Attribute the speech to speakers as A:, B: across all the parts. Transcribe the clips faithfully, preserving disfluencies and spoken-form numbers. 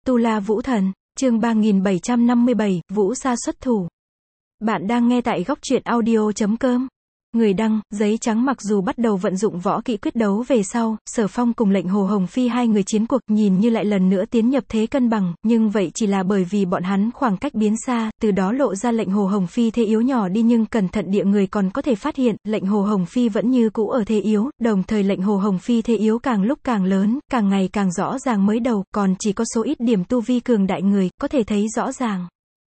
A: Tu La Vũ Thần, chương ba nghìn bảy trăm năm mươi bảy, Vũ Sa xuất thủ. Bạn đang nghe tại góc truyện audio chấm com. Người đăng, giấy trắng. Mặc dù bắt đầu vận dụng võ kỹ quyết đấu về sau, Sở Phong cùng lệnh Hồ Hồng Phi hai người chiến cuộc nhìn như lại lần nữa tiến nhập thế cân bằng, nhưng vậy chỉ là bởi vì bọn hắn khoảng cách biến xa, từ đó lộ ra lệnh Hồ Hồng Phi thế yếu nhỏ đi, nhưng cẩn thận địa người còn có thể phát hiện, lệnh Hồ Hồng Phi vẫn như cũ ở thế yếu, đồng thời lệnh Hồ Hồng Phi thế yếu càng lúc càng lớn, càng ngày càng rõ ràng. Mới đầu, còn chỉ có số ít điểm tu vi cường đại người, có thể thấy rõ ràng.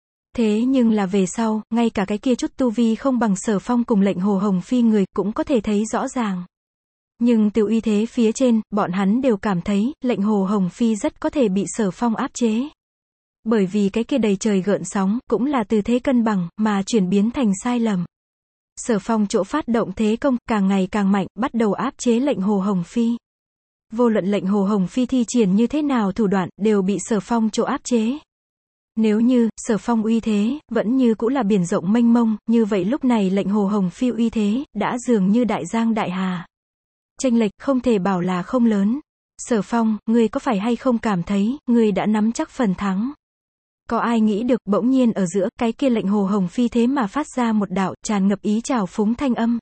A: Thế nhưng là về sau, ngay cả cái kia chút tu vi không bằng Sở Phong cùng lệnh Hồ Hồng Phi người, cũng có thể thấy rõ ràng. Nhưng từ uy thế phía trên, bọn hắn đều cảm thấy, lệnh Hồ Hồng Phi rất có thể bị Sở Phong áp chế. Bởi vì cái kia đầy trời gợn sóng, cũng là từ thế cân bằng, mà chuyển biến thành sai lầm. Sở Phong chỗ phát động thế công, càng ngày càng mạnh, bắt đầu áp chế lệnh Hồ Hồng Phi. Vô luận lệnh Hồ Hồng Phi thi triển như thế nào thủ đoạn, đều bị Sở Phong chỗ áp chế. Nếu như, Sở Phong uy thế, vẫn như cũ là biển rộng mênh mông, như vậy lúc này lệnh Hồ Hồng Phi uy thế, đã dường như đại giang đại hà. Chênh lệch, không thể bảo là không lớn. Sở Phong, ngươi có phải hay không cảm thấy, ngươi đã nắm chắc phần thắng? Có ai nghĩ được, bỗng nhiên ở giữa, cái kia lệnh Hồ Hồng Phi thế mà phát ra một đạo, tràn ngập ý trào phúng thanh âm.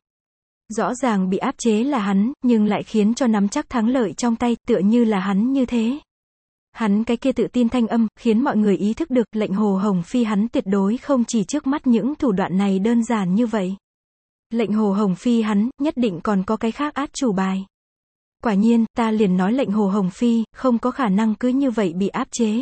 A: Rõ ràng bị áp chế là hắn, nhưng lại khiến cho nắm chắc thắng lợi trong tay, tựa như là hắn như thế. Hắn cái kia tự tin thanh âm, khiến mọi người ý thức được, lệnh Hồ Hồng Phi hắn tuyệt đối không chỉ trước mắt những thủ đoạn này đơn giản như vậy. Lệnh Hồ Hồng Phi hắn, nhất định còn có cái khác át chủ bài. Quả nhiên, ta liền nói lệnh Hồ Hồng Phi, không có khả năng cứ như vậy bị áp chế.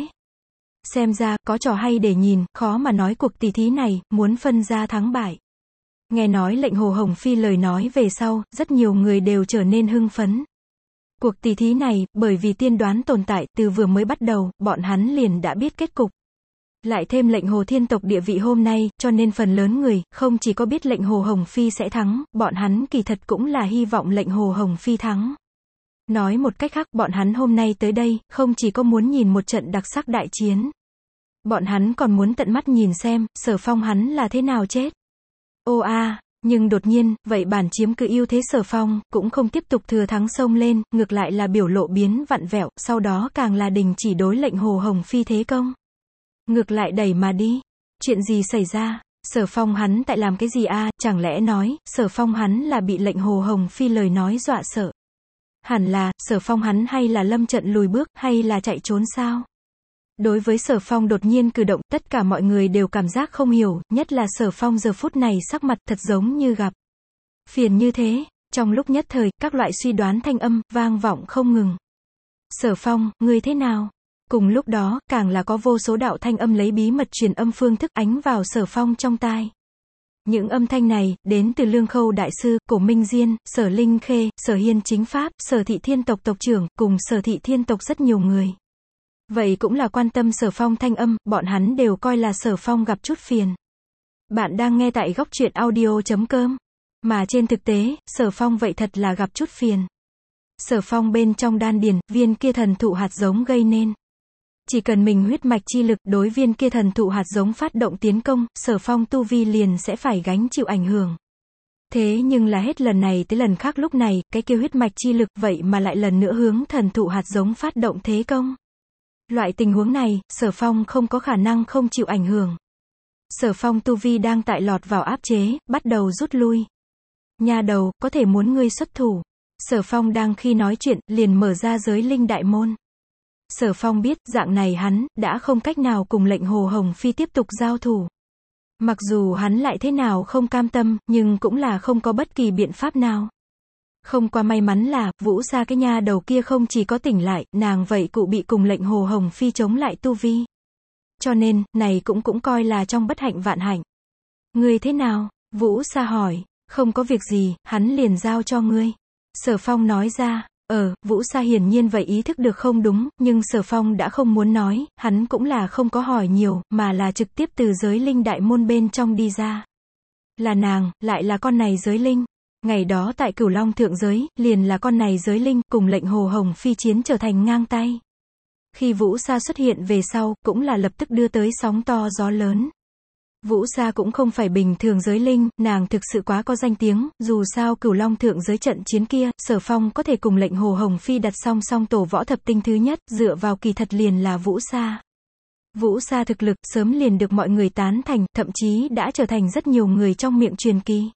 A: Xem ra, có trò hay để nhìn, khó mà nói cuộc tỷ thí này, muốn phân ra thắng bại. Nghe nói lệnh Hồ Hồng Phi lời nói về sau, rất nhiều người đều trở nên hưng phấn. Cuộc tỷ thí này, bởi vì tiên đoán tồn tại, từ vừa mới bắt đầu, bọn hắn liền đã biết kết cục. Lại thêm lệnh Hồ Thiên tộc địa vị hôm nay, cho nên phần lớn người, không chỉ có biết lệnh Hồ Hồng Phi sẽ thắng, bọn hắn kỳ thật cũng là hy vọng lệnh Hồ Hồng Phi thắng. Nói một cách khác, bọn hắn hôm nay tới đây, không chỉ có muốn nhìn một trận đặc sắc đại chiến. Bọn hắn còn muốn tận mắt nhìn xem, Sở Phong hắn là thế nào chết. Ô a à. Nhưng đột nhiên, vậy bản chiếm cứ ưu thế Sở Phong, cũng không tiếp tục thừa thắng xông lên, ngược lại là biểu lộ biến vặn vẹo, sau đó càng là đình chỉ đối lệnh Hồ Hồng Phi thế công. Ngược lại đẩy mà đi. Chuyện gì xảy ra? Sở Phong hắn tại làm cái gì a à? Chẳng lẽ nói, Sở Phong hắn là bị lệnh Hồ Hồng Phi lời nói dọa sợ? Hẳn là, Sở Phong hắn hay là lâm trận lùi bước, hay là chạy trốn sao? Đối với Sở Phong đột nhiên cử động, tất cả mọi người đều cảm giác không hiểu, nhất là Sở Phong giờ phút này sắc mặt thật giống như gặp phiền như thế. Trong lúc nhất thời, các loại suy đoán thanh âm, vang vọng không ngừng. Sở Phong, ngươi thế nào? Cùng lúc đó, càng là có vô số đạo thanh âm lấy bí mật truyền âm phương thức ánh vào Sở Phong trong tai. Những âm thanh này, đến từ Lương Khâu Đại Sư, Cổ Minh Diên, Sở Linh Khê, Sở Hiên Chính Pháp, Sở Thị Thiên tộc tộc trưởng, cùng Sở Thị Thiên tộc rất nhiều người. Vậy cũng là quan tâm Sở Phong thanh âm, bọn hắn đều coi là Sở Phong gặp chút phiền. Bạn đang nghe tại góc truyện audio chấm com. Mà trên thực tế, Sở Phong vậy thật là gặp chút phiền. Sở Phong bên trong đan điền, viên kia thần thụ hạt giống gây nên. Chỉ cần mình huyết mạch chi lực đối viên kia thần thụ hạt giống phát động tiến công, Sở Phong tu vi liền sẽ phải gánh chịu ảnh hưởng. Thế nhưng là hết lần này tới lần khác lúc này, cái kia huyết mạch chi lực vậy mà lại lần nữa hướng thần thụ hạt giống phát động thế công. Loại tình huống này, Sở Phong không có khả năng không chịu ảnh hưởng. Sở Phong tu vi đang tại lọt vào áp chế, bắt đầu rút lui. Nha đầu, có thể muốn ngươi xuất thủ. Sở Phong đang khi nói chuyện, liền mở ra giới linh đại môn. Sở Phong biết, dạng này hắn, đã không cách nào cùng lệnh Hồ Hồng Phi tiếp tục giao thủ. Mặc dù hắn lại thế nào không cam tâm, nhưng cũng là không có bất kỳ biện pháp nào. Không qua may mắn là, Vũ Sa cái nha đầu kia không chỉ có tỉnh lại, nàng vậy cụ bị cùng lệnh Hồ Hồng Phi chống lại tu vi. Cho nên, này cũng cũng coi là trong bất hạnh vạn hạnh. Ngươi thế nào? Vũ Sa hỏi. Không có việc gì, hắn liền giao cho ngươi. Sở Phong nói ra. Ờ, Vũ Sa hiển nhiên vậy ý thức được không đúng, nhưng Sở Phong đã không muốn nói, hắn cũng là không có hỏi nhiều, mà là trực tiếp từ giới linh đại môn bên trong đi ra. Là nàng, lại là con này giới linh. Ngày đó tại Cửu Long thượng giới, liền là con này giới linh, cùng lệnh Hồ Hồng Phi chiến trở thành ngang tay. Khi Vũ Sa xuất hiện về sau, cũng là lập tức đưa tới sóng to gió lớn. Vũ Sa cũng không phải bình thường giới linh, nàng thực sự quá có danh tiếng, dù sao Cửu Long thượng giới trận chiến kia, Sở Phong có thể cùng lệnh Hồ Hồng Phi đặt song song tổ võ thập tinh thứ nhất, dựa vào kỳ thật liền là Vũ Sa. Vũ Sa thực lực sớm liền được mọi người tán thành, thậm chí đã trở thành rất nhiều người trong miệng truyền kỳ.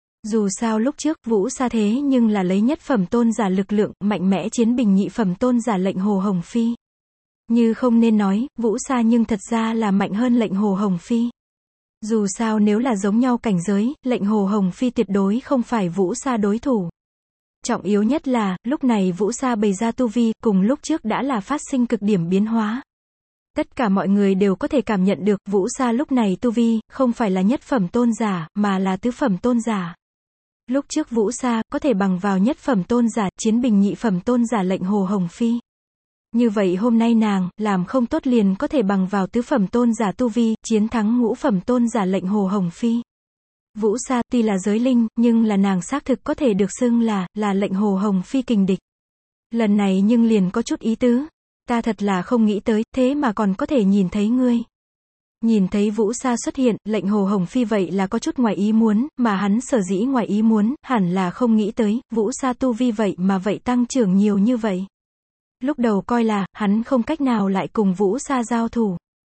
A: Dù sao lúc trước, Vũ Sa thế nhưng là lấy nhất phẩm tôn giả lực lượng, mạnh mẽ chiến bình nhị phẩm tôn giả lệnh Hồ Hồng Phi. Như không nên nói, Vũ Sa nhưng thật ra là mạnh hơn lệnh Hồ Hồng Phi. Dù sao nếu là giống nhau cảnh giới, lệnh Hồ Hồng Phi tuyệt đối không phải Vũ Sa đối thủ. Trọng yếu nhất là, lúc này Vũ Sa bày ra tu vi, cùng lúc trước đã là phát sinh cực điểm biến hóa. Tất cả mọi người đều có thể cảm nhận được, Vũ Sa lúc này tu vi, không phải là nhất phẩm tôn giả, mà là tứ phẩm tôn giả. Lúc trước Vũ Sa, có thể bằng vào nhất phẩm tôn giả, chiến bình nhị phẩm tôn giả lệnh Hồ Hồng Phi. Như vậy hôm nay nàng, làm không tốt liền có thể bằng vào tứ phẩm tôn giả tu vi, chiến thắng ngũ phẩm tôn giả lệnh Hồ Hồng Phi. Vũ Sa, tuy là giới linh, nhưng là nàng xác thực có thể được xưng là, là lệnh Hồ Hồng Phi kình địch. Lần này nhưng liền có chút ý tứ. Ta thật là không nghĩ tới, thế mà còn có thể nhìn thấy ngươi. Nhìn thấy Vũ Sa xuất hiện, lệnh Hồ Hồng Phi vậy là có chút ngoài ý muốn, mà hắn sở dĩ ngoài ý muốn, hẳn là không nghĩ tới, Vũ Sa tu vi vậy mà vậy tăng trưởng nhiều như vậy. Lúc đầu coi là, hắn không cách nào lại cùng Vũ Sa giao thủ.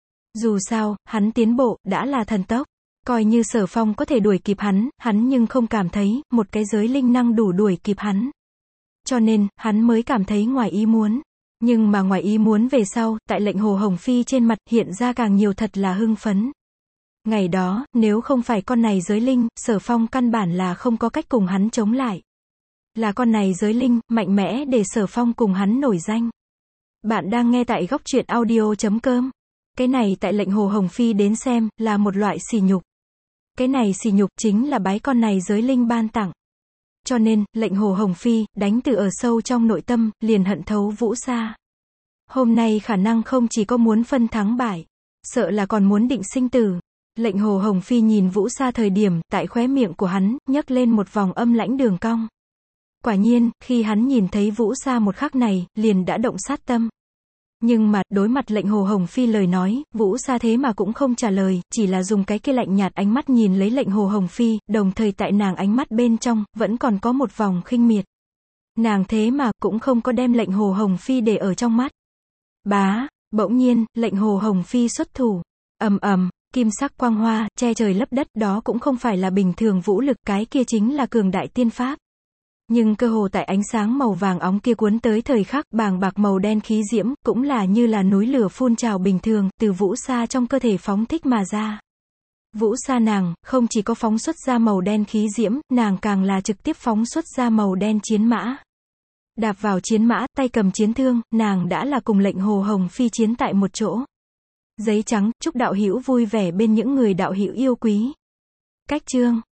A: Dù sao, hắn tiến bộ, đã là thần tốc. Coi như Sở Phong có thể đuổi kịp hắn, hắn nhưng không cảm thấy, một cái giới linh năng đủ đuổi kịp hắn. Cho nên, hắn mới cảm thấy ngoài ý muốn. Nhưng mà ngoài ý muốn về sau, tại lệnh Hồ Hồng Phi trên mặt hiện ra càng nhiều thật là hưng phấn. Ngày đó, nếu không phải con này giới linh, Sở Phong căn bản là không có cách cùng hắn chống lại. Là con này giới linh, mạnh mẽ để Sở Phong cùng hắn nổi danh. Bạn đang nghe tại góc truyện audio chấm com. Cái này tại lệnh Hồ Hồng Phi đến xem, là một loại sỉ nhục. Cái này sỉ nhục chính là bái con này giới linh ban tặng. Cho nên, lệnh Hồ Hồng Phi, đánh từ ở sâu trong nội tâm, liền hận thấu Vũ Sa. Hôm nay khả năng không chỉ có muốn phân thắng bại, sợ là còn muốn định sinh tử. Lệnh Hồ Hồng Phi nhìn Vũ Sa thời điểm, tại khóe miệng của hắn, nhấc lên một vòng âm lãnh đường cong. Quả nhiên, khi hắn nhìn thấy Vũ Sa một khắc này, liền đã động sát tâm. Nhưng mà, đối mặt lệnh Hồ Hồng Phi lời nói, Vũ Sa thế mà cũng không trả lời, chỉ là dùng cái kia lạnh nhạt ánh mắt nhìn lấy lệnh Hồ Hồng Phi, đồng thời tại nàng ánh mắt bên trong, vẫn còn có một vòng khinh miệt. Nàng thế mà, cũng không có đem lệnh Hồ Hồng Phi để ở trong mắt. Bá, bỗng nhiên, lệnh Hồ Hồng Phi xuất thủ. Ầm ầm, kim sắc quang hoa, che trời lấp đất, đó cũng không phải là bình thường vũ lực, cái kia chính là cường đại tiên pháp. Nhưng cơ hồ tại ánh sáng màu vàng óng kia cuốn tới thời khắc, bàng bạc màu đen khí diễm, cũng là như là núi lửa phun trào bình thường, từ Vũ Sa trong cơ thể phóng thích mà ra. Vũ Sa nàng, không chỉ có phóng xuất ra màu đen khí diễm, nàng càng là trực tiếp phóng xuất ra màu đen chiến mã. Đạp vào chiến mã, tay cầm chiến thương, nàng đã là cùng lệnh Hồ Hồng Phi chiến tại một chỗ. Giấy trắng, chúc đạo hữu vui vẻ bên những người đạo hữu yêu quý. Cách chương